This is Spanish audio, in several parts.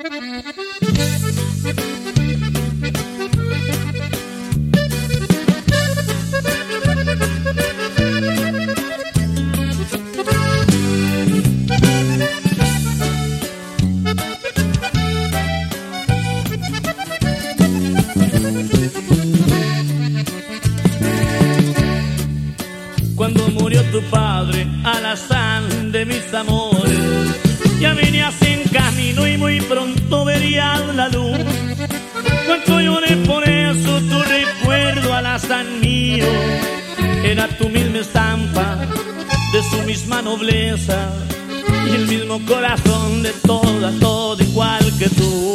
Cuando murió tu padre, alazán de mis amores, ya venías en camino y muy pronto verías la luz. Cuánto lloré por eso, tu recuerdo, alazán mío, era tu misma estampa, de su misma nobleza, y el mismo corazón de toda, todo igual que tú.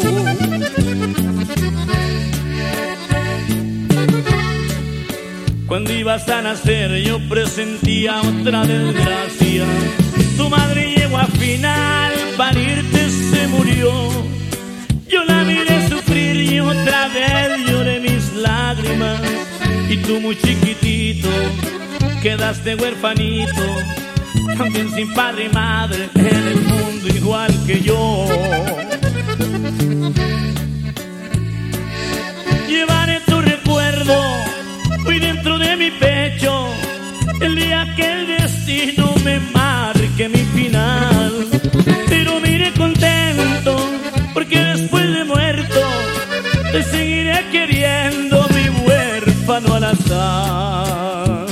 Cuando ibas a nacer yo presentía otra desgracia. Tu madre llegó a final, parirte se murió. Yo la miré sufrir y otra vez lloré mis lágrimas. Y tú muy chiquitito, quedaste huerfanito, también sin padre y madre en el mundo igual que yo. Llevaré tu recuerdo hoy dentro de mi pecho, el día que el destino me marque mi final. Pero miré contento, porque después de muerto te seguiré queriendo, mi huérfano al azar.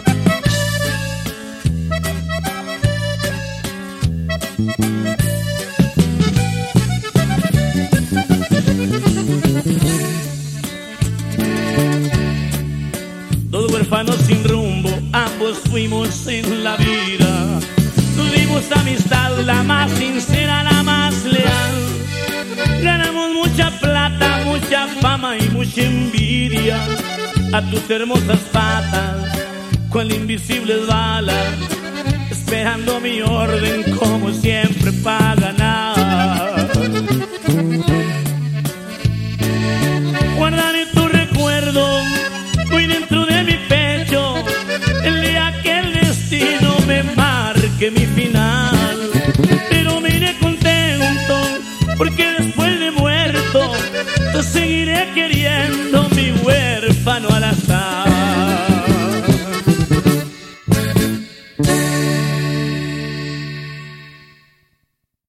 Dos huérfanos sin rumbo, ambos fuimos en la vida. Tuvimos amistad, la más sincera, la más leal. Ganamos mucha plata, mucha fama y mucha envidia. A tus hermosas patas, cual invisibles balas, esperando mi orden como siempre para ganar. Guardaré tu recuerdo hoy dentro de mi pecho, el día que el destino me marque mi final. Pero me iré contento, porque después de muerto te seguiré queriendo, mi huérfano al azar.